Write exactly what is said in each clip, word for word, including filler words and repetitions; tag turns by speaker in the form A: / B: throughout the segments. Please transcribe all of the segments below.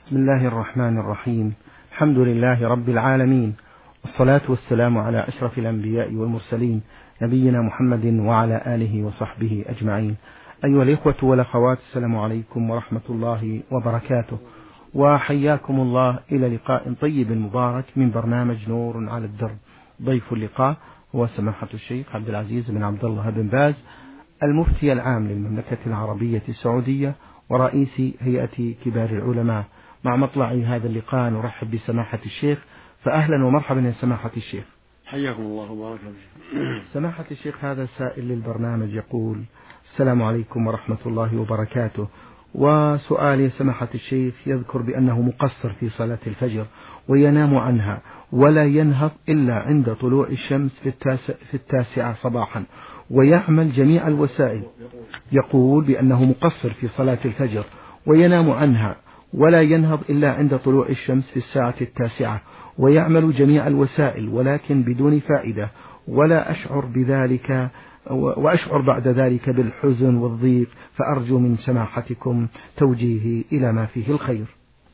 A: بسم الله الرحمن الرحيم. الحمد لله رب العالمين، والصلاة والسلام على أشرف الأنبياء والمرسلين نبينا محمد وعلى آله وصحبه أجمعين. أيها الإخوة والأخوات، السلام عليكم ورحمة الله وبركاته، وحياكم الله إلى لقاء طيب مبارك من برنامج نور على الدرب. ضيف اللقاء هو سماحة الشيخ عبد العزيز بن عبد الله بن باز، المفتي العام للمملكة العربية السعودية ورئيس هيئة كبار العلماء. مع مطلع هذا اللقاء نرحب بسماحة الشيخ، فأهلا ومرحبا يا سماحة الشيخ.
B: حياكم الله وبارك فيكم.
A: سماحة الشيخ، هذا سائل للبرنامج يقول: السلام عليكم ورحمة الله وبركاته، وسؤال يا سماحة الشيخ، يذكر بأنه مقصر في صلاة الفجر وينام عنها ولا ينهض إلا عند طلوع الشمس في, التاسع في التاسعة صباحا، ويعمل جميع الوسائل. يقول بأنه مقصر في صلاة الفجر وينام عنها ولا ينهض إلا عند طلوع الشمس في الساعة التاسعة، ويعمل جميع الوسائل ولكن بدون فائدة، ولا أشعر بذلك وأشعر بعد ذلك بالحزن والضيق، فأرجو من سماحتكم توجيهي إلى ما فيه الخير.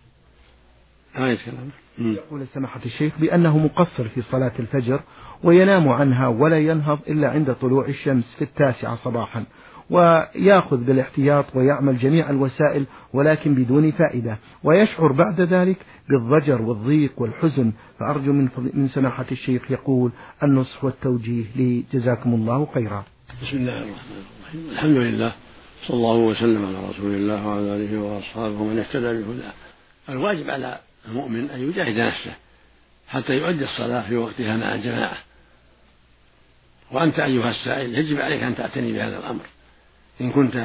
A: يقول سماحة الشيخ بأنه مقصر في صلاة الفجر وينام عنها ولا ينهض إلا عند طلوع الشمس في التاسعة صباحا، ويأخذ بالاحتياط ويعمل جميع الوسائل ولكن بدون فائدة، ويشعر بعد ذلك بالضجر والضيق والحزن، فأرجو من, من سماحة الشيخ يقول النصح والتوجيه لي، جزاكم الله خيرا.
B: بسم الله الرحمن الرحيم. الحمد لله، صلى الله وسلم على رسول الله وعلى آله وأصحابه ومن اهتدى بهداه. الواجب على المؤمن أن يجاهد نفسه حتى يؤدي الصلاة في وقتها مع الجماعة. وأنت أيها السائل يجب عليك أن تعتني بهذا الأمر. إن كنت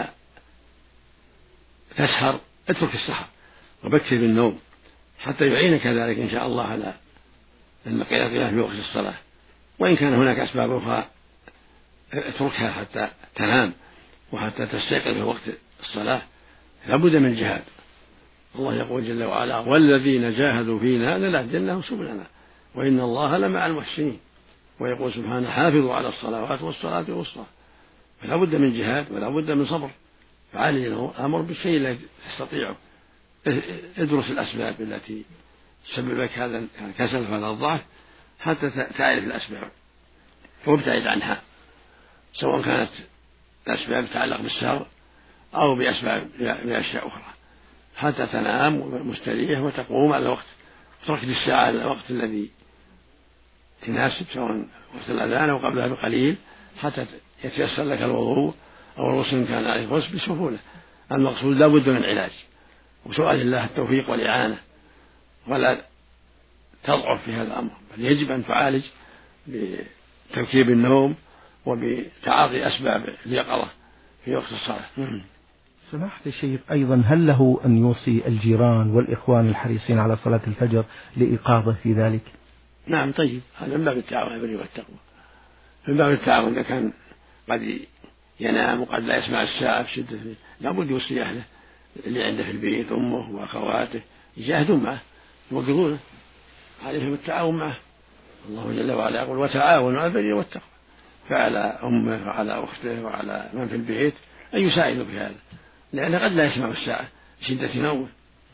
B: تسهر اترك السهر وبكر بالنوم حتى يعينك ذلك إن شاء الله على المقياس في وقت الصلاة. وإن كان هناك أسباب أخرى اتركها حتى تنام وحتى تستيقظ في وقت الصلاة. لابد من الجهاد. الله يقول جل وعلا: والذين جاهدوا فينا لنهدينهم سبلنا وإن الله لمع المحسنين. ويقول سبحانه: حافظوا على الصلوات والصلاة الوسطى. فلا بد من جهاد ولا بد من صبر. فعلي الأمر بالشيء الذي تستطيعه. ادرس الأسباب التي تسبب لك هذا الكسل وهذا الضعف حتى تعرف الأسباب وابتعد عنها، سواء كانت الأسباب تتعلق بالسهر أو بأسباب بأشياء أخرى، حتى تنام مستريح وتقوم على الوقت. تركت الساعة الوقت الذي تناسب، سواء وقت الأذان أو قبلها بقليل، حتى يتيسر لك الوضوء أو الغسل كان عليه غسل بسهولة. المقصود لا بد من علاج وسؤال الله التوفيق والإعانة، ولا تضعف في هذا الأمر، بل يجب أن تعالج بتركيب النوم وبتعاطي أسباب اليقظة في وقت الصلاة.
A: سماحة الشيخ، أيضا هل له أن يوصي الجيران والإخوان الحريصين على صلاة الفجر لإيقاظه في ذلك؟
B: نعم، طيب، هذا من باب التعاون على البر والتقوى. من باب التعاون إذا كان قد ينام وقد لا يسمع الساعة في شدة، لابد يوصي أهله اللي عنده في البيت، أمه وأخواته، يجاهدون معه يوقظونه، عليهم التعاون معه. الله جل وعلا يقول: وتعاونوا على البر والتقوى. فعلى أمه وعلى أخته وعلى من في البيت أن يساعدوا في هذا، لأنه قد لا يسمع الساعة شدة نومه.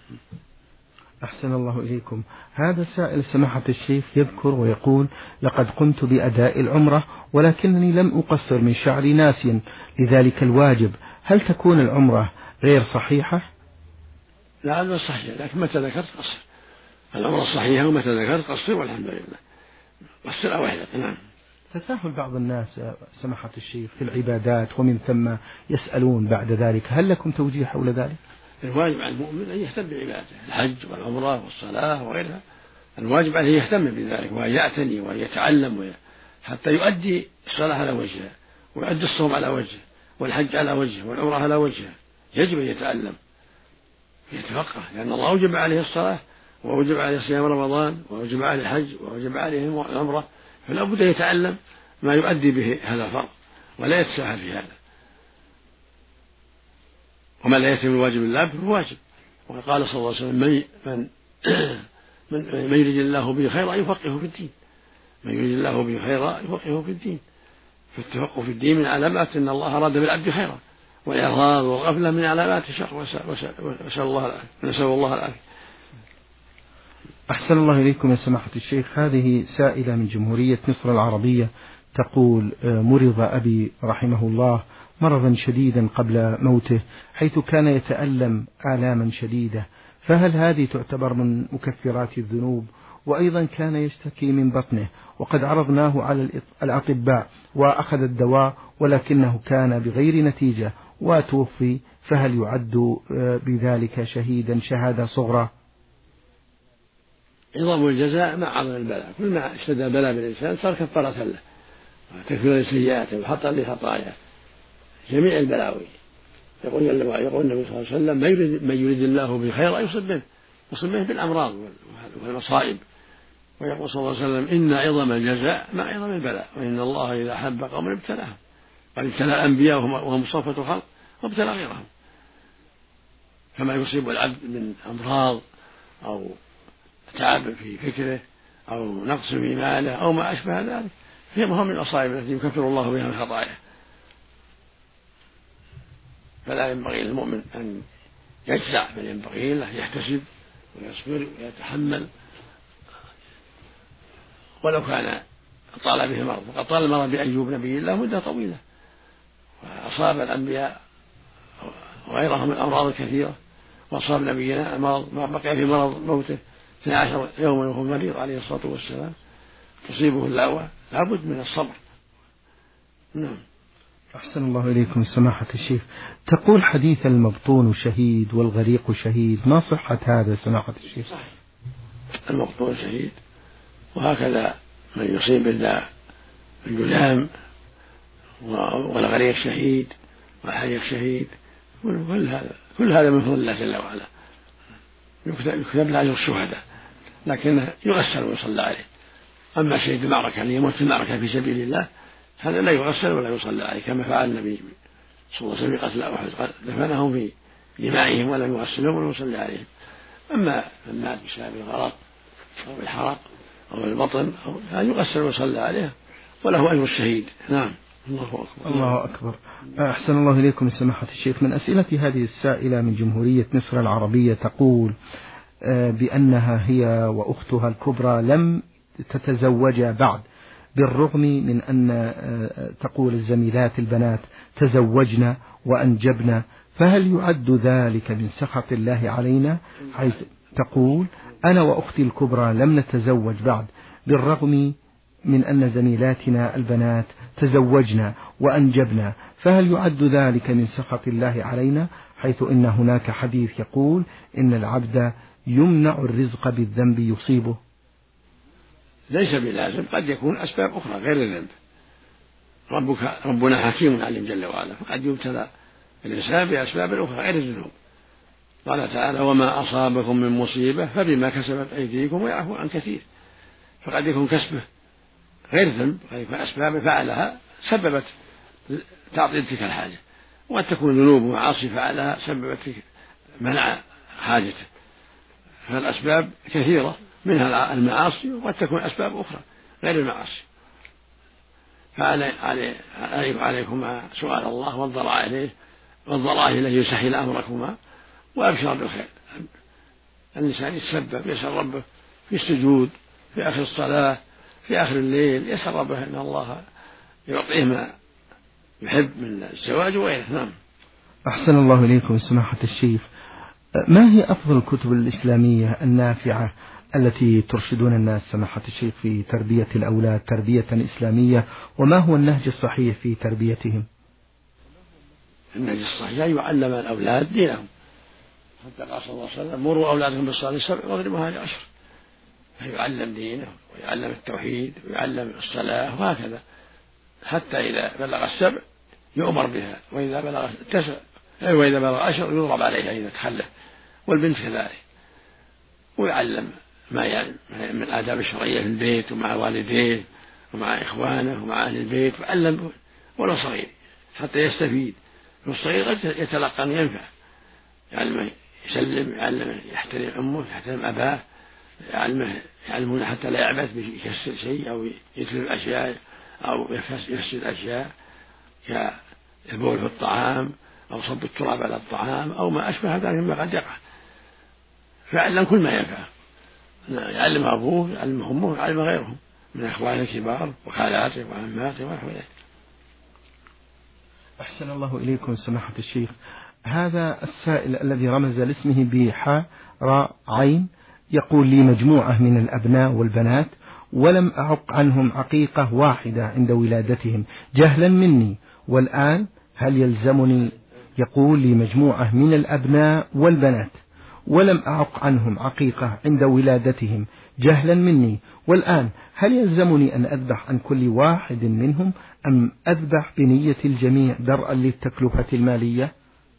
A: أحسن الله إليكم. هذا سائل سماحة الشيخ يذكر ويقول: لقد قمت بأداء العمرة ولكنني لم أقصر من شعري ناسيا لذلك الواجب، هل تكون العمرة غير صحيحة؟
B: لا، هذا صحيح، لكن متى ذكرت قصر. العمرة صحيحة ومتى ذكرت قصر، والحمد لله. قصر أو واحدة. نعم.
A: تساهل بعض الناس سماحة الشيخ في العبادات ومن ثم يسألون بعد ذلك، هل لكم توجيه حول ذلك؟
B: الواجب على المؤمن أن يهتم بعبادته، الحج والعمرة والصلاة وغيرها. الواجب عليه يهتم بذلك وأن يعتني وأن يتعلم حتى يؤدي الصلاة على وجهها، ويؤدي الصوم على وجهه، والحج على وجهه، والعمرة على وجهها. يجب أن يتعلم يتفقه، لأن الله أوجب عليه الصلاة وأوجب عليه صيام رمضان وأوجب عليه الحج وأوجب عليه العمرة، فلا بد يتعلم ما يؤدي به هذا الفرض ولا يتساهل في هذا. وما لا يتم الواجب الله فهو واجب. وقال صلى الله عليه وسلم: من من من يريد الله به خيرا يفقهه في الدين. من يريد الله به خيرا يفقهه في الدين. فالتفقه في الدين من علامات ان الله اراد بالعبد خيرا، والاعراض والغفله من علامات الشر، نسال الله العافيه.
A: أحسن الله إليكم يا سماحة الشيخ. هذه سائلة من جمهورية مصر العربية تقول: مرض أبي رحمه الله مرضا شديدا قبل موته، حيث كان يتألم آلاما شديدة، فهل هذه تعتبر من مكفرات الذنوب؟ وأيضا كان يشتكي من بطنه، وقد عرضناه على الأطباء وأخذ الدواء ولكنه كان بغير نتيجة وتوفي، فهل يعد بذلك شهيدا شهادة صغرى؟
B: عظم الجزاء مع عظم البلاء، كل ما اشتد البلاء بالإنسان صار كفارة له وتكفير لسيئاته وحطا لخطاياه جميع البلاوي. يقول يقول النبي صلى الله عليه وسلم: من يريد الله به خيرا يصب به يصب به بالأمراض والمصائب. ويقول صلى الله عليه وسلم: إن عظم الجزاء مع عظم البلاء، وإن الله إذا أحب قوما ابتلاهم. قد ابتلى الأنبياء وهم صفوة خلق وابتلى غيرهم. فما يصيب العبد من أمراض أو تعب في فكره أو نقص في ماله أو ما أشبه ذلك هي مهم من الأصائب التي يكفر الله بها من خطاياه. فلا ينبغي للمؤمن أن يجزع، بل ينبغي له يحتسب ويصبر ويتحمل ولو كان طال به المرض. وقد طال المرض بأيوب نبي الله مدة طويلة، وأصاب الأنبياء وغيرهم من الأمراض الكثيرة، وأصاب نبينا المرض ما بقي في مرض موته اثني عشر يوما وهو مريض عليه الصلاة والسلام تصيبه اللأوى، لابد من الصبر. نعم.
A: أحسن الله إليكم سماحة الشيخ. تقول: حديث المبطون شهيد والغريق شهيد، ما صحة هذا سماحة الشيخ؟
B: صحيح، المبطون شهيد، وهكذا من يصيب بالله الجذام، والغريق شهيد، والحريق شهيد، كل هذا كل هذا من فضل الله جل وعلا، يكتب له أجر الشهداء، لكنه يغسل ويصلى عليه. أما شهيد المعركة اللي يموت في المعركة في سبيل الله هذا لا يغسل ولا يصلى عليه، كما فعل النبي صلى الله عليه وسلم في قتل أحد، دفنهم في دمائهم ولم يغسلهم ولا يصلي عليهم. أما من مات بسبب الغرق أو الحرق أو البطن أو يغسل ويصلى عليه وله أجر الشهيد. نعم. الله أكبر.
A: الله أكبر. أحسن الله إليكم سماحة الشيخ. من أسئلة هذه السائلة من جمهورية مصر العربية تقول بأنها هي وأختها الكبرى لم تتزوجا بعد، بالرغم من أن تقول الزميلات البنات تزوجنا وأنجبنا، فهل يعد ذلك من سخط الله علينا؟ حيث تقول: أنا وأختي الكبرى لم نتزوج بعد، بالرغم من أن زميلاتنا البنات تزوجنا وأنجبنا، فهل يعد ذلك من سخط الله علينا؟ حيث إن هناك حديث يقول: إن العبد يمنع الرزق بالذنب يصيبه.
B: ليس بلازم، قد يكون أسباب أخرى غير الذنب. ربك ربنا حكيم عليم جل وعلا، فقد يبتلى الإنسان بأسباب أخرى غير الذنوب. قال تعالى: وما أصابكم من مصيبة فبما كسبت أيديكم ويعفو عن كثير. فقد يكون كسبه غير ذنب، قد يكون أسباب فعلها سببت تعطيل تلك الحاجة، وقد تكون ذنوب ومعاصي فعلها سببت منع حاجته. فالأسباب كثيرة، منها المعاصي، وقد تكون أسباب أخرى غير المعاصي. فعليكم سؤال الله والضراعة إليه والضراعة إليه يسهل أمركما وأبشر بالخير. الإنسان يتسبب، يسأل ربه في السجود، في آخر الصلاة، في آخر الليل، يسأل ربه أن الله يعطيه ما يحب من الزواج وغيره. نعم.
A: أحسن الله إليكم سماحة الشيخ. ما هي أفضل الكتب الإسلامية النافعة التي ترشدون الناس سماحة الشيخ في تربية الأولاد تربية إسلامية، وما هو النهج الصحيح في تربيتهم؟
B: النهج الصحيح يعلم الأولاد دينهم، حتى قال صلى الله عليه وسلم: مروا أولادكم بالصلاة سبع واضربوها لعشر. فيعلم دينه ويعلم التوحيد ويعلم الصلاة وهكذا، حتى إذا بلغ السبع يؤمر بها، وإذا بلغ التسع وإذا بلغ عشر يضرب عليها إذا تخلف، والبنت كذلك. ويعلم ما يعني من آداب الشرعية في البيت ومع والديه ومع إخوانه ومع أهل البيت، ويعلم ولو صغير حتى يستفيد. والصغير قد يتلقى أن ينفع، يعلمه يسلم، يعلمه يحترم أمه، يحترم أباه، يعلمه يعلمونه حتى لا يعبث يكسر شيء أو يتلف أشياء أو يفسد أشياء كالبول في الطعام أو صب التراب على الطعام أو ما أشبه ذلك مما قد يقع. فيعلم كل ما ينفع، يعلم أبوه يعلم أمه يعلم غيرهم من أخوانه الكبار وخالاته وعماته ونحو ذلك.
A: أحسن الله إليكم سماحة الشيخ. هذا السائل الذي رمز لاسمه بحاء راء عين يقول لي مجموعة من الأبناء والبنات ولم أعق عنهم عقيقة واحدة عند ولادتهم جهلا مني، والآن هل يلزمني؟ يقول لي مجموعة من الأبناء والبنات ولم أعق عنهم عقيقة عند ولادتهم جهلا مني، والآن هل يلزمني أن أذبح عن كل واحد منهم أم أذبح بنية الجميع درءا للتكلفة المالية؟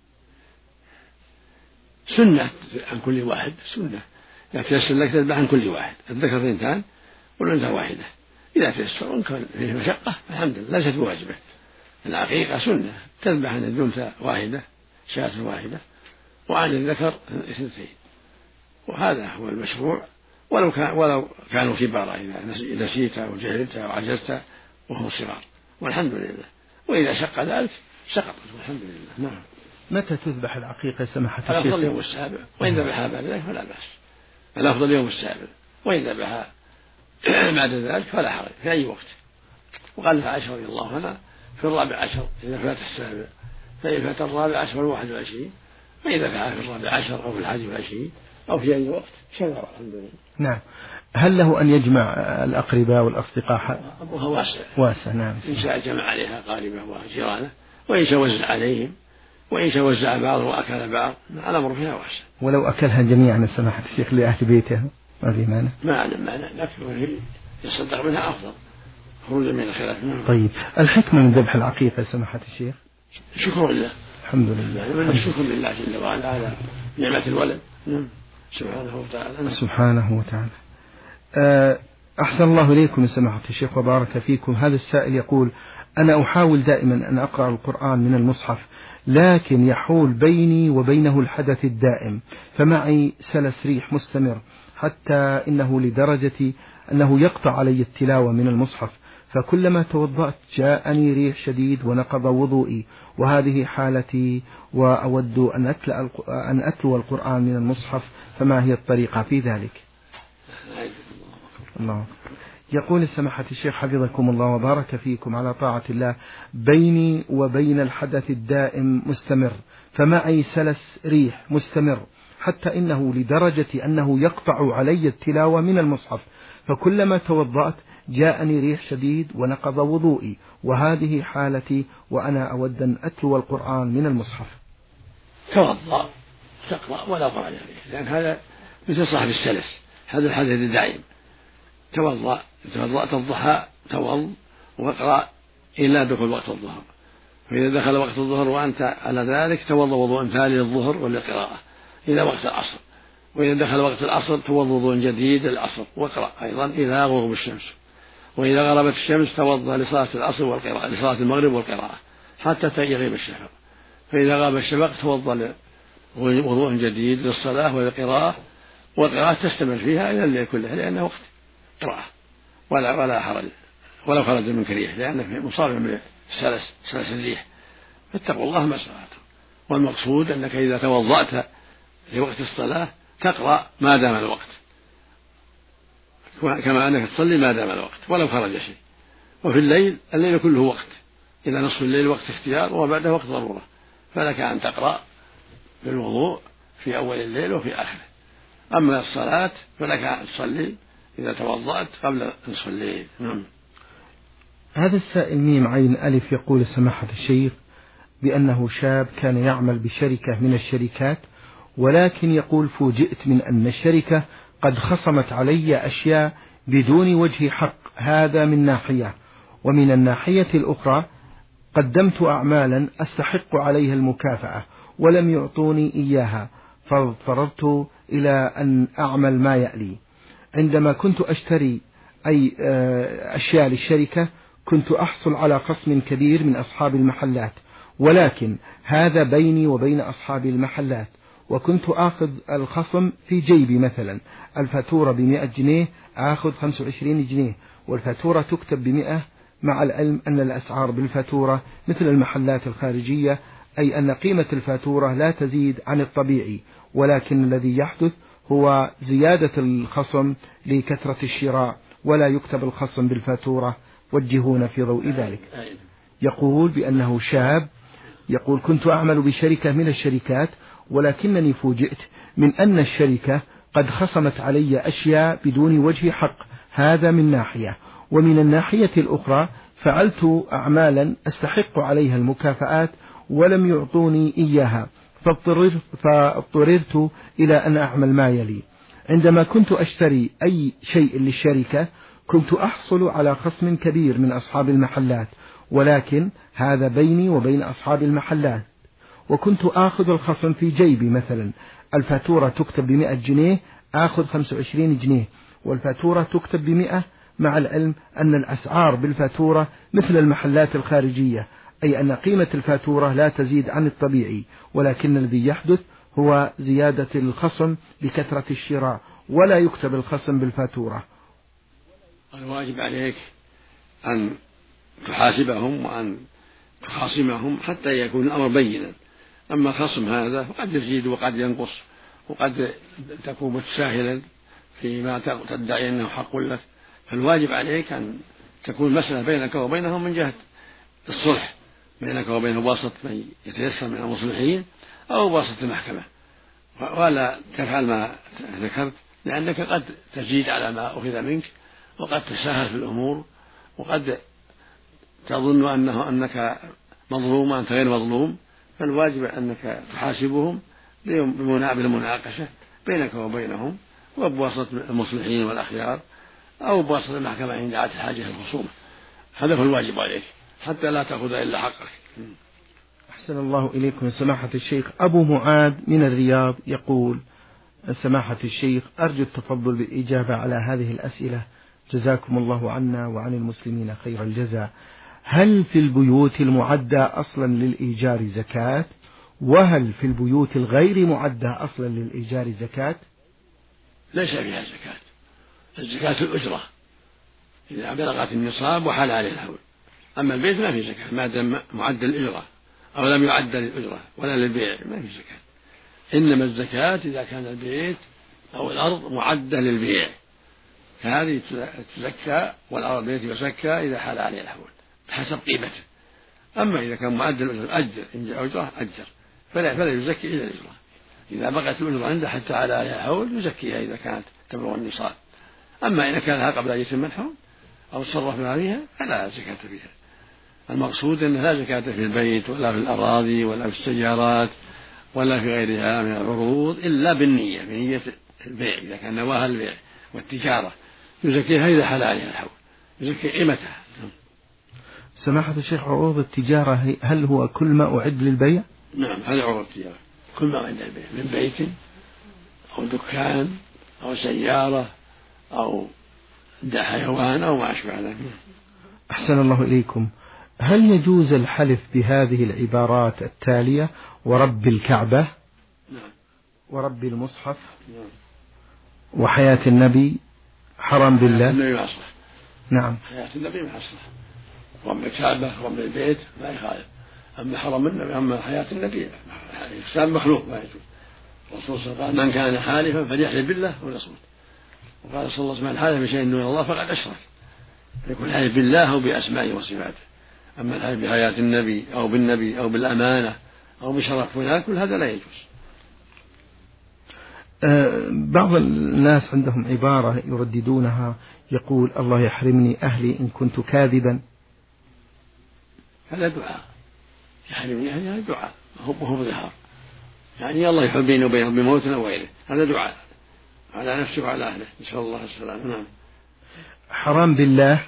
B: سنة عن كل واحد سنة، إذا تيسر لك تذبح عن كل واحد، الذكر اثنتان والأنثى واحدة، إذا تيسر وإن كان فيه مشقة الحمد لله ليست بواجبة. العقيقة سنة، تذبح عن الأنثى واحدة شاة واحدة وعن الذكر اثنتين، وهذا هو المشروع، ولو كان ولو كانوا كبارا إذا نسيت أو جهلت أو عجزت وهم صغار، والحمد لله. وإذا شق ذلك سقطت والحمد لله. نعم.
A: متى تذبح العقيقة سماحة الشيخ؟
B: الأفضل يوم السابع، وإن ذبحها بعد ذلك فلا بأس. الأفضل يوم السابع، وإن ذبحها بعد ذلك فلا حرج في أي وقت. وقال عائشة رضي الله عنها في الرابع عشر إذا فات السابع، فإن فات الرابع عشر والواحد والعشرين، فإذا فعل في الرابع عشر أو في الحادي والعشرين أو في أي وقت شرع الحمد لله.
A: نعم. هل له أن يجمع الأقرباء والأصدقاء؟
B: أبوها واسع
A: واسع. نعم.
B: إن شاء جمع عليها قاربة وجيرانه، وإن شاء وزع عليهم، وإن شاء وزع بعض وأكل بعض، الأمر فيها واسع.
A: ولو أكلها جميعا سماحة الشيخ لأهل بيته ما في مانع؟
B: ما أعلم مانع، لكن يصدق منها أفضل خروجا من الخلاف.
A: طيب، الحكمة من ذبح العقيقة سماحة الشيخ؟
B: شكر لله.
A: الحمد لله.
B: يعني من الشكر لله جل وعلا على نعمة الولد سبحانه وتعالى.
A: سبحانه وتعالى. أحسن الله إليكم سماحة الشيخ وبارك فيكم. هذا السائل يقول: أنا أحاول دائما أن أقرأ القرآن من المصحف، لكن يحول بيني وبينه الحدث الدائم، فمعي سلس ريح مستمر، حتى إنه لدرجة أنه يقطع علي التلاوة من المصحف، فكلما توضأت جاءني ريح شديد ونقض وضوئي، وهذه حالتي، وأود أن أتلو أن أتلو القرآن من المصحف، فما هي الطريقة في ذلك؟ الله. يقول سماحة الشيخ حفظكم الله وبارك فيكم: على طاعة الله، بيني وبين الحدث الدائم مستمر، فمعي سلس ريح مستمر، حتى إنه لدرجة أنه يقطع علي التلاوة من المصحف، فكلما توضأت جاءني ريح شديد ونقض وضوئي، وهذه حالتي، وأنا أود أن أتلو القرآن من المصحف.
B: توضأ تقرأ ولا ضرر عليه، لأن هذا مثل صاحب السلس، هذا الحدث الدائم. توضأ توضأت الضحى توضأ واقرأ إلا دخول وقت الظهر، فإذا دخل وقت الظهر وأنت على ذلك توضأ وضوء ثاني للظهر وللقراءة إلى وقت العصر، وإذا دخل وقت العصر توضأ وضوء جديد للعصر واقرأ أيضا إلى غروب الشمس، وإذا غربت الشمس توضأ لصلاة العصر والقراءة لصلاة المغرب والقراءة حتى يغيب الشفق، فإذا غاب الشفق توضأ وضوء جديد للصلاة والقراءة، والقراءة تستمر فيها إلى الليل كله، لأنه وقت قراءة ولا ولا حرج ولو خرج منك ريح، لأنك مصاب بالسلس سلس الريح، فاتقوا الله ما استطعتم. والمقصود أنك إذا توضأت في وقت الصلاة تقرأ ما دام الوقت، كما أنك تصلي ما دام الوقت ولو خرج شيء. وفي الليل الليل كله وقت، إلى نصف الليل وقت اختيار وبعده وقت ضرورة، فلك أن تقرأ بالوضوء في أول الليل وفي آخره. أما الصلاة فلك أن تصلي إذا توضأت قبل نصف الليل. نعم.
A: هذا السائل ميم عين ألف يقول سماحة الشيخ بأنه شاب كان يعمل بشركة من الشركات، ولكن يقول: فوجئت من أن الشركة قد خصمت علي أشياء بدون وجه حق، هذا من ناحية، ومن الناحية الأخرى قدمت أعمالا أستحق عليها المكافأة ولم يعطوني إياها، فاضطررت إلى أن أعمل ما يألي. عندما كنت أشتري أي أشياء للشركة كنت أحصل على خصم كبير من أصحاب المحلات، ولكن هذا بيني وبين أصحاب المحلات، وكنت آخذ الخصم في جيبي، مثلا الفاتورة بمئة جنيه آخذ خمسة وعشرين جنيه، والفاتورة تكتب بمئة، مع العلم أن الأسعار بالفاتورة مثل المحلات الخارجية، أي أن قيمة الفاتورة لا تزيد عن الطبيعي، ولكن الذي يحدث هو زيادة الخصم لكثرة الشراء ولا يكتب الخصم بالفاتورة، وجهونا في ضوء ذلك. يقول بأنه شاب، يقول كنت أعمل بشركة من الشركات، ولكنني فوجئت من أن الشركة قد خصمت علي أشياء بدون وجه حق، هذا من ناحية، ومن الناحية الأخرى فعلت أعمالا أستحق عليها المكافآت ولم يعطوني إياها، فاضطررت, فاضطررت إلى أن أعمل ما يلي: عندما كنت أشتري أي شيء للشركة كنت أحصل على خصم كبير من أصحاب المحلات، ولكن هذا بيني وبين أصحاب المحلات، وكنت آخذ الخصم في جيبي. مثلا الفاتورة تكتب بمئة جنيه، آخذ خمسة وعشرين جنيه، والفاتورة تكتب بمئة، مع العلم أن الأسعار بالفاتورة مثل المحلات الخارجية، أي أن قيمة الفاتورة لا تزيد عن الطبيعي، ولكن الذي يحدث هو زيادة الخصم لكثرة الشراء، ولا يكتب الخصم بالفاتورة.
B: الواجب عليك أن تحاسبهم وأن تخاصمهم حتى يكون الأمر بينا. أما الخصم هذا قد يزيد وقد ينقص، وقد تكون متساهلا فيما تدعي أنه حق لك، فالواجب عليك أن تكون المسألة بينك وبينهم من جهة الصلح، بينك وبين واسطة من يتيسر من المصلحين أو واسطة المحكمة، ولا تفعل ما ذكرت، لأنك قد تزيد على ما أخذ منك، وقد تساهل في الأمور، وقد تظن أنه أنك مظلوم وأنت غير مظلوم. فالواجب أنك تحاسبهم بالمناقشة بينك وبينهم، وبواسطة المصلحين والأخيار أو بواسطة المحكمة عند دعت الحاجة الخصومة. هذا هو الواجب عليك حتى لا تأخذ إلا حقك.
A: أحسن الله إليكم سماحة الشيخ. أبو معاذ من الرياض يقول: سماحة الشيخ، أرجو التفضل بالإجابة على هذه الأسئلة، جزاكم الله عنا وعن المسلمين خير الجزاء. هل في البيوت المعدة أصلا للإيجار زكاة؟ وهل في البيوت الغير معدة أصلا للإيجار زكاة؟
B: ليس فيها زكاة. الزكاة الأجرة إذا بلغت النصاب وحال عليه الحول. أما البيت ما في زكاة ما دام معد للإجرة أو لم يعد للأجرة ولا للبيع، ما في زكاة. إنما الزكاة إذا كان البيت أو الأرض معدة للبيع، فهذه تزكى، والأرض البيت يزكى إذا حال عليه الحول بحسب قيمته. أما إذا كان معد للأجرة أجر، إن جاء أجرة أجر، فلا, فلا يزكي إلا الأجرة. إذا بقت الأجرة عنده حتى على عليها الحول يزكيها إذا كانت تبلغ النصاب. أما إذا كانها قبل أن يتم الحول أو تصرف فيها فلا زكاة فيها. المقصود أن لا زكاة في البيت ولا في الأراضي ولا في السيارات ولا في غيرها من العروض إلا بالنية، بنية البيع. إذا كان نواها البيع والتجارة يزكيها إذا حال عليها الحول، يزكي قيمتها.
A: سماحة الشيخ، عروض التجارة هل هو كل ما أعد للبيع؟
B: نعم، هذا عروض التجارة، كل ما أعد للبيع من بيت أو دكان أو سيارة أو حيوان أو ما أشبه ذلك.
A: أحسن الله إليكم. هل يجوز الحلف بهذه العبارات التالية: ورب الكعبة،
B: نعم،
A: ورب المصحف،
B: نعم،
A: وحياة النبي، حرام بالله؟
B: حياة النبي ما أصلح.
A: نعم،
B: حياة النبي ما أصلح. رب الكعبة رب البيت ما يخالف. أما حرم النبي، أما حياة النبي إحسان مخلوق ما يجوز. الرسول صلى الله عليه وسلم: من كان حالفا فليحلف بالله وليصمت. وقال صلى الله عليه وسلم: من حلف بشيء دون الله فقد أشرك. يكون حلف بالله أو بأسمائه وصفاته. أما الحلف بحياة النبي أو بالنبي أو بالأمانة أو بشرف فلان كل هذا لا يجوز.
A: أه بعض الناس عندهم عبارة يرددونها يقول: الله يحرمني أهلي إن كنت كاذبا.
B: هذا دعاء، يحرمني أهلي، هذا دعاء وهو ظهار، يعني الله يحب بينه وبينهم بموت أو غيره، هذا دعاء على نفسه وعلى أهله، نسأل الله السلامة. نعم.
A: حرام بالله،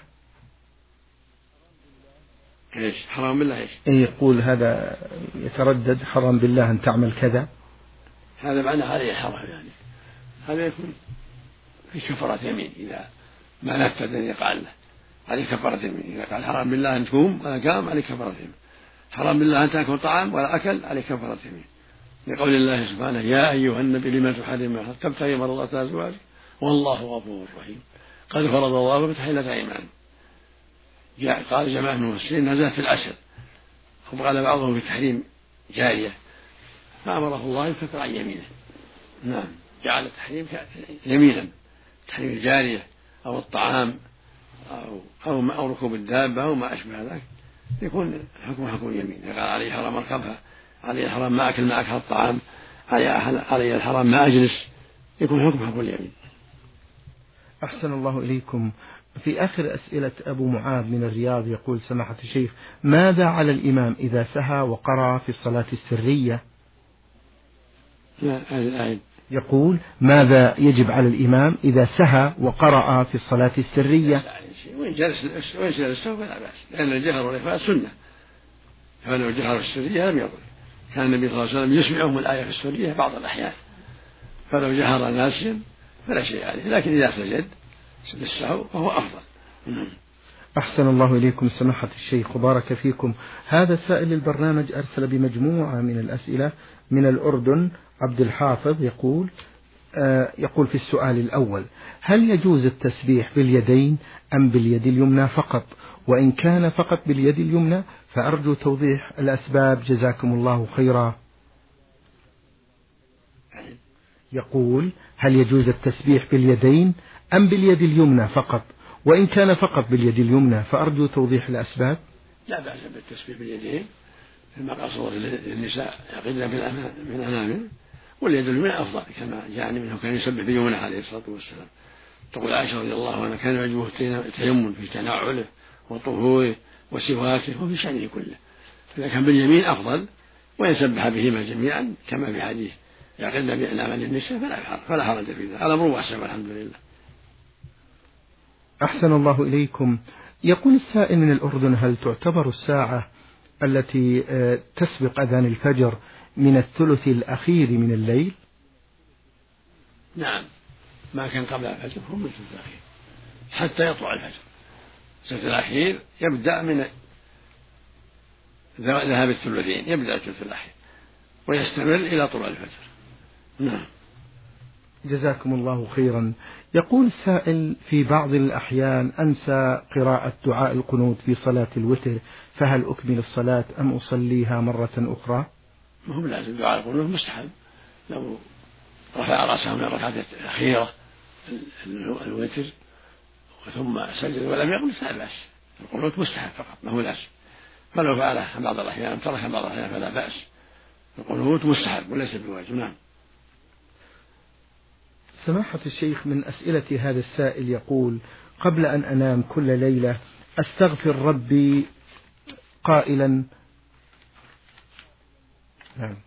B: ايش حرام بالله؟ ايش
A: يقول هذا يتردد: حرام بالله أن تعمل كذا.
B: هذا معناه عليه حرام، يعني هذا يكون في كفارة يمين إذا ما نفذ أن يقع له، عليه كفارة يمين. إذا قال حرام بالله أن تقوم ولا قام عليه كفارة يمين. حرام بالله أن تأكل طعام ولا أكل عليه كفارة يمين، لقول الله سبحانه: يا أيها النبي لما تحرم ما حرمت تبتغي مرضات أزواجك والله غفور رحيم قد فرض الله بتحلة أيمان. جاء قال جماعة من المفسرين نزلت في العشر، وقال بعضهم في تحريم جارية، فأمره الله يكفر عن يمينه. نعم. جعل التحريم يمينا، تحريم الجارية أو الطعام أو أو, أو ركوب الدابة أو ما أشبه ذلك يكون حكم حكم اليمين. قال عليه حرام أركبها، عليه الحرام ما أكل ما أكل الطعام، عليه الحرام ما أجلس، يكون حكم حكم اليمين.
A: أحسن الله إليكم. في آخر أسئلة أبو معاذ من الرياض يقول سماحة الشيخ: ماذا على الإمام إذا سهى وقرأ في الصلاة السرية؟
B: لا
A: يقول: ماذا يجب على الإمام إذا سهى وقرأ في الصلاة السرية؟
B: وإن جلس وإن جلس فلا بأس، لأن الجهر والإخفاء سنة، فلو جهر في السرية لم يضر. كان النبي صلى الله عليه وسلم يسمعهم الآية في السرية بعض الأحيان، فلو جهر ناسيا فلا شيء عليه، لكن إذا سجد للسهو فهو أفضل.
A: أحسن الله إليكم سماحة الشيخ وبارك فيكم. هذا سائل البرنامج أرسل بمجموعة من الأسئلة من الأردن، عبد الحافظ، يقول آه يقول في السؤال الأول: هل يجوز التسبيح باليدين أم باليد اليمنى فقط؟ وإن كان فقط باليد اليمنى فأرجو توضيح الأسباب جزاكم الله خيرا. يقول: هل يجوز التسبيح باليدين أم باليد اليمنى فقط؟ وإن كان فقط باليد اليمنى فأرجو توضيح الأسباب.
B: لا بأس بالتسبيح باليدين، كما قال صلى الله عليه وسلم النساء يعقدن بالأنامل، واليد اليمنى أفضل كما جاء منه كان يسبح بيمنه عليه الصلاة والسلام. تقول عائشة رضي الله عنها: كان يعجبه التيمم في تناعله وطهوره وسواكه وفي شأنه كله، فإذا كان باليمين أفضل، ويسبح بهما جميعا كما في حديث يعقدن بأنامل النساء فلا حرج في ذلك، الأمر واسع والحمد لله.
A: أحسن الله إليكم. يقول السائل من الأردن: هل تعتبر الساعة التي تسبق أذان الفجر من الثلث الأخير من الليل؟
B: نعم، ما كان قبل الفجر هو من الثلث الأخير حتى يطلع الفجر. الثلث الأخير يبدأ من ذهاب الثلثين، يبدأ الثلث الأخير ويستمر إلى طلوع الفجر. نعم.
A: جزاكم الله خيرا. يقول السائل: في بعض الأحيان أنسى قراءة دعاء القنوت في صلاة الوتر، فهل أكمل الصلاة أم أصليها مرة أخرى؟
B: ما هو لازم، دعاء القنوت مستحب، لو رفع رأسه من الركعة الأخيرة الوتر ثم سجد ولم يقل فلا بأس، القنوت مستحب فقط ما هو لازم، فلو فعله بعض الأحيان ترك بعض الأحيان فلا بأس، القنوت مستحب وليس بواجب. نعم.
A: سماحة الشيخ من أسئلة هذا السائل يقول: قبل أن أنام كل ليلة أستغفر ربي قائلا نعم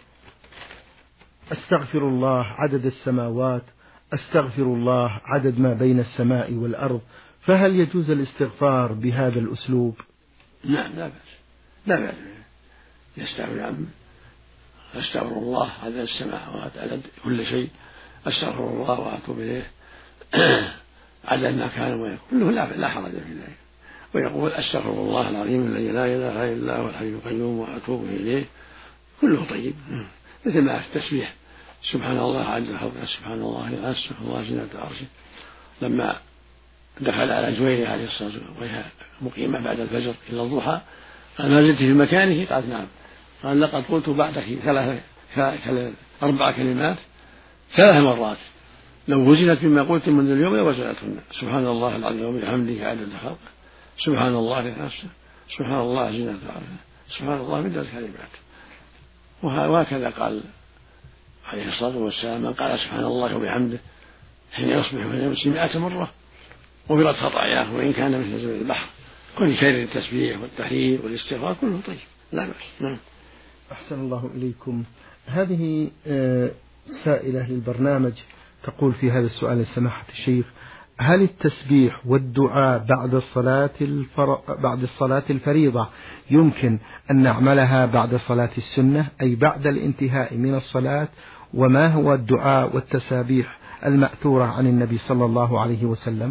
A: أستغفر الله عدد السماوات، أستغفر الله عدد ما بين السماء والأرض، فهل يجوز الاستغفار بهذا الأسلوب؟
B: نعم لا بأس، لا بأس يستغفر عنه، أستغفر الله عدد السماوات عدد كل شيء، أستغفر الله وأتوب إليه عدد ما كان ويكون، كله لا, لا حرج في ذلك. ويقول: أستغفر الله العظيم الذي لا إله إلا هو الحي القيوم وأتوب إليه، كله طيب. مثل ما التسبيح: سبحان الله عدد خلقه، سبحان الله العظيم، سبحان الله زينة عرشه. لما دخل على جويرية عليه الصلاة والسلام وهي مقيمة بعد الفجر إلى الضحى قال: ما زلت في مكانه؟ قال: نعم. قال: لقد قلت بعدك ثلاث أربع كلمات ثلاث مرات، لو وزنت مما قلت منذ اليوم لوزنتهن: سبحان الله العظيم وبحمده عدد خلقه، سبحان الله نفسه، سبحان الله زينة عرشه، سبحان الله مدة الكلمات. وهكذا قال عليه الصلاة والسلام: من قال سبحان الله وبحمده حين يصبح ويمسي مئة مرة غفرت خطاياه وإن كان مثل زبد البحر. كل خير التسبيح والتحليل والاستغفار كله طيب، لا بأس. نعم.
A: أحسن الله إليكم. هذه سائلة للبرنامج تقول في هذا السؤال: سماحة الشيخ، هل التسبيح والدعاء بعد الصلاة الفر... بعد الصلاة الفريضة يمكن أن نعملها بعد صلاة السنة، أي بعد الانتهاء من الصلاة؟ وما هو الدعاء والتسابيح المأثورة عن النبي صلى الله عليه وسلم؟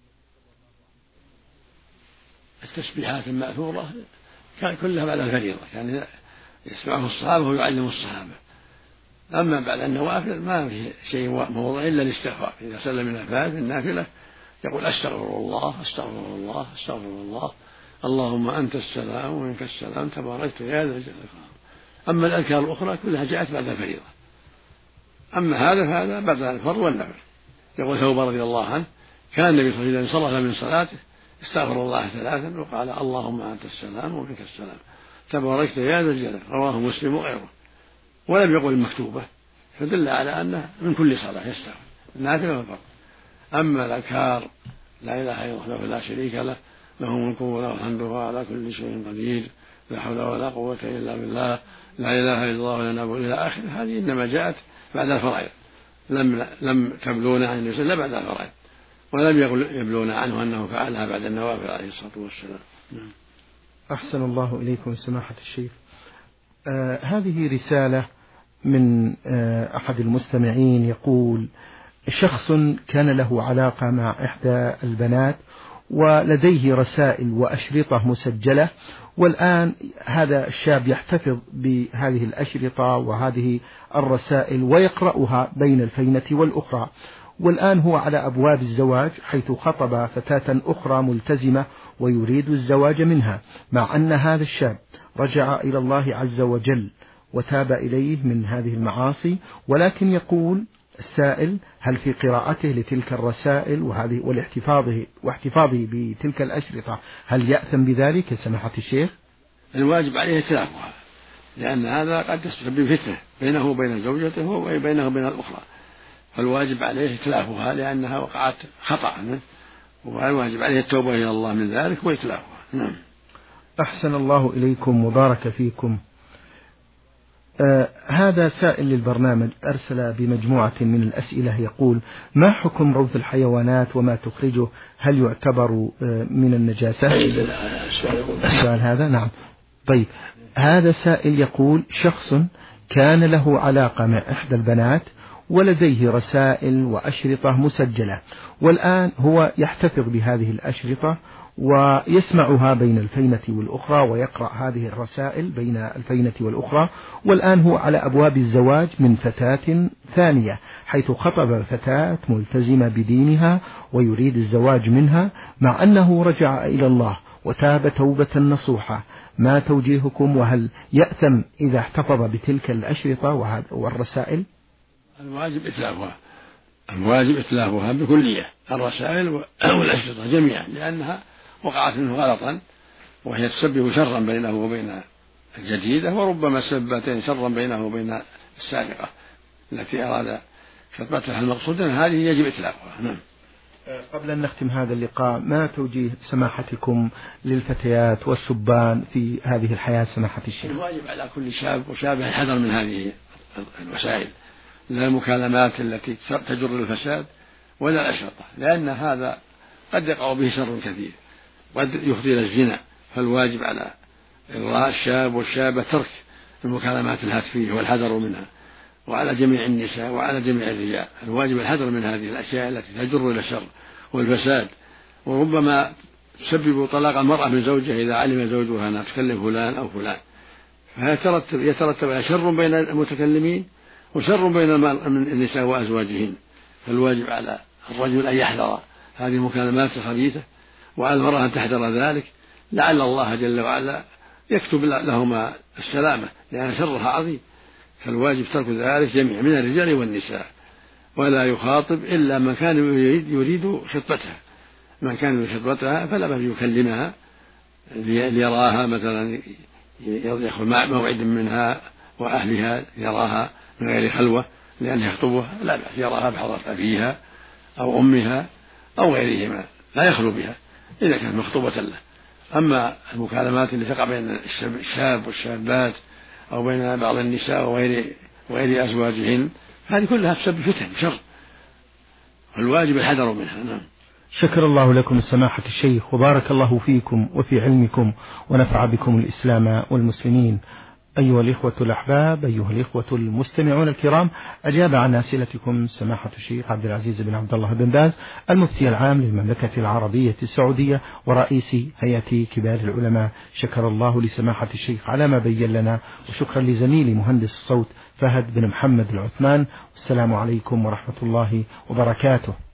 B: التسبيحات المأثورة كان كلها بعد الفريضة، كان يسمعه الصحابة ويعلم الصحابة. أما بعد النوافل ما في شيء موضع إلا الاستغفار، إذا سلم من الفاتحة في النافلة يقول: أستغفر الله أستغفر الله أستغفر الله، اللهم أنت السلام ومنك السلام تباركت يا ذا الجلال والإكرام. أما الأذكار الأخرى كلها جاءت بعد الفريضة، أما هذا فهذا بدل الفرض والنفل. يقول ثوبان رضي الله عنه كان النبي صلى الله عليه وسلم صلى من صلاته استغفر الله ثلاثا وقال اللهم أنت السلام ومنك السلام تباركت يا ذا الجلال، رواه مسلم وغيره، ولم يقل المكتوبة، فدل على أنه من كل صلاة يستغفر النافلة والفرض. أما الأذكار لا إله إلا الله لا شريك له له الملك وله الحمد وهو على كل شيء قدير لا حول ولا قوة إلا بالله لا إله إلا الله ولا نعبد إلى آخره، هذه إنما جاءت بعد الفرائض، لم لم تبلون عن النبي إلا بعد الفرائض، ولم يبلون عنه أنه فعلها بعد النوافل عليه الصلاة والسلام.
A: أحسن الله إليكم سماحة الشيخ. آه هذه رسالة من آه أحد المستمعين يقول: شخص كان له علاقة مع إحدى البنات ولديه رسائل وأشرطة مسجلة، والآن هذا الشاب يحتفظ بهذه الأشرطة وهذه الرسائل ويقرأها بين الفينة والأخرى، والآن هو على أبواب الزواج حيث خطب فتاة أخرى ملتزمة ويريد الزواج منها، مع أن هذا الشاب رجع إلى الله عز وجل وتاب إليه من هذه المعاصي، ولكن يقول السائل: هل في قراءته لتلك الرسائل وهذه والاحتفاظه واحتفاظه بتلك الأشرطة هل يأثم بذلك سماحة الشيخ؟
B: الواجب عليه اتلافها، لأن هذا قد يسبب فتنة بينه وبين زوجته وبينه وبين الأخرى، فالواجب عليه اتلافها لأنها وقعت خطأ منه، والواجب عليه التوبة إلى الله من ذلك وإتلافها. نعم.
A: أحسن الله إليكم وبارك فيكم. آه هذا سائل للبرنامج أرسل بمجموعة من الأسئلة يقول: ما حكم روث الحيوانات وما تخرجه؟ هل يعتبر آه من النجاسة؟ السؤال هذا نعم. طيب، هذا سائل يقول: شخص كان له علاقة مع إحدى البنات ولديه رسائل وأشرطة مسجلة، والآن هو يحتفظ بهذه الأشرطة ويسمعها بين الفينة والأخرى ويقرأ هذه الرسائل بين الفينة والأخرى، والآن هو على أبواب الزواج من فتاة ثانية حيث خطب فتاة ملتزمة بدينها ويريد الزواج منها، مع أنه رجع إلى الله وتاب توبة نصوحة. ما توجيهكم؟ وهل يأثم إذا احتفظ بتلك الأشرطة والرسائل؟
B: الواجب إتلافها، الواجب إتلافها بكلية، الرسائل والأشرطة جميعا، لأنها وقعت منه غلطا وهي تسبب شرا بينه وبين الجديدة، وربما سببت شرا بينه وبين السابقة التي أراد خطبتها المقصود، هذه يجب إتلافها. نعم.
A: قبل أن نختم هذا اللقاء، ما توجيه سماحتكم للفتيات والشبان في هذه الحياة سماحة الشيخ؟
B: الواجب على كل شاب وشاب الحذر من هذه الوسائل، لا المكالمات التي تجر الفساد ولا الأشرطة، لأن هذا قد يقع به شر كثير، قد يفضي إلى الزنا، فالواجب على الشاب والشابة ترك المكالمات الهاتفية والحذر منها، وعلى جميع النساء وعلى جميع الرجال الواجب الحذر من هذه الأشياء التي تجر إلى الشر والفساد، وربما تسبب طلاق المرأة من زوجها إذا علم زوجها أنها تكلم فلان أو فلان، فيترتب يترتب على شر بين المتكلمين وشر بين النساء وأزواجهن، فالواجب على الرجل أن يحذر هذه المكالمات الخبيثة، وعلى المرأة أن تحذر ذلك، لعل الله جل وعلا يكتب لهما السلامة، لأن شرها عظيم، فالواجب ترك ذلك جميع من الرجال والنساء، ولا يخاطب إلا من كان يريد, يريد خطبتها، من كان يريد خطبتها فلا بأس يكلمها ليراها، مثلا يدخل مع موعد منها وأهلها يراها من غير خلوة لأن يخطبها، لا بأس يراها بحضرة أبيها أو أمها أو غيرهما، لا يخلو بها إذا كانت مخطوبة له. أما المكالمات اللي تقع بين الشاب والشابات أو بين بعض النساء وغير وغير أزواجهن، هذه كلها تسبب فتن شر، والواجب الحذر منها. نعم.
A: شكر الله لكم سماحة الشيخ وبارك الله فيكم وفي علمكم ونفع بكم الإسلام والمسلمين. أيها الإخوة الأحباب، أيها الإخوة المستمعون الكرام، أجاب عن أسئلتكم سماحة الشيخ عبد العزيز بن عبد الله بن باز المفتي العام للمملكة العربية السعودية ورئيس هيئة كبار العلماء. شكر الله لسماحة الشيخ على ما بين لنا، وشكرا لزميلي مهندس الصوت فهد بن محمد العثمان. والسلام عليكم ورحمة الله وبركاته.